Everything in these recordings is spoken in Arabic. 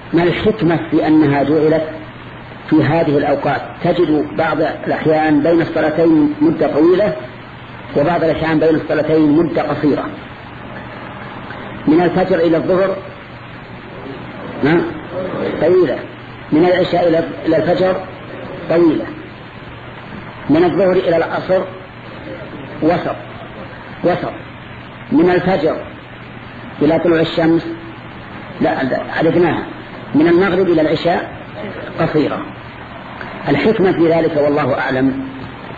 ما الحكمة في أنها جعلت في هذه الأوقات؟ تجد بعض الأحيان بين الصلاتين مدة طويلة، وبعض الأحيان بين الصلاتين مدة قصيرة. من الفجر إلى الظهر طويلة، من العشاء إلى الفجر طويلة، من الظهر إلى العصر وسط، من الفجر إلى طلوع الشمس لا عددناها، من المغرب إلى العشاء قصيرة. الحكمة في ذلك والله أعلم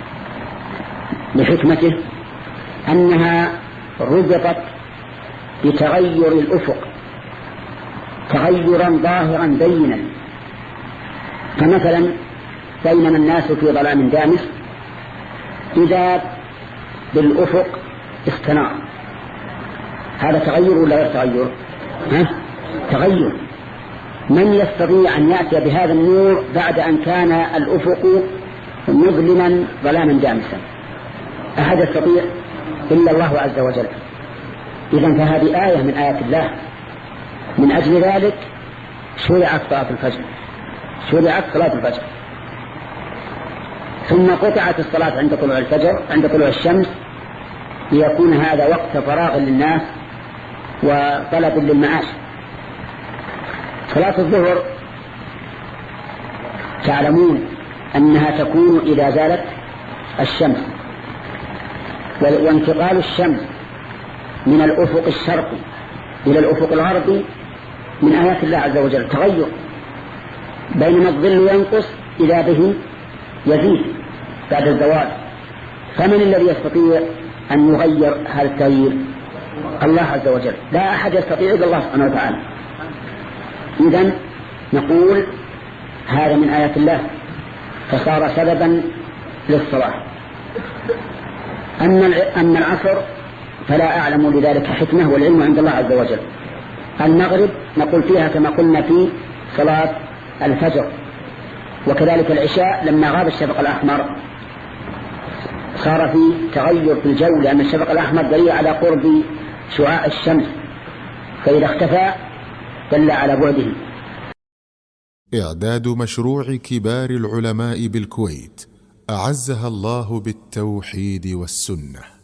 بحكمته أنها ربطت بتغير الأفق تغيرا ظاهرا بينا. فمثلا بينما الناس في ظلام دامس إذا بالأفق استنار، هذا تغير ولا غير تغير؟ تغير. من يستطيع أن يأتي بهذا النور بعد أن كان الأفق مظلما ظلاما دامسا؟ أحد يستطيع إلا الله عز وجل. إذن فهذه آية من آيات الله. من أجل ذلك شرعت صلاة الفجر، ثم قطعت الصلاة عند طلوع الفجر، عند طلوع الشمس، ليكون هذا وقت فراغ للناس وطلب للمعاش. صلاة الظهر تعلمون أنها تكون إذا زالت الشمس، وانتقال الشمس من الأفق الشرقي إلى الأفق الغربي من آيات الله عز وجل، تغير. بينما الظل ينقص إذا به يزيد بعد الزوال. فمن الذي يستطيع أن يغير هذا التغيير؟ الله عز وجل، لا أحد يستطيع إلا الله سبحانه وتعالى. إذن نقول هذا من آيات الله فصار سببا للصلاة. أما العصر فلا أعلم لذلك حكمة، والعلم عند الله عز وجل. المغرب نقول فيها كما قلنا في صلاة الفجر، وكذلك العشاء لما غاب الشفق الأحمر صار في تغير في الجو، لأن الشفق الأحمر دليل على قرب شعاع الشمس، فإذا اختفى دل على بعده. إعداد مشروع كبار العلماء بالكويت أعزها الله بالتوحيد والسنة.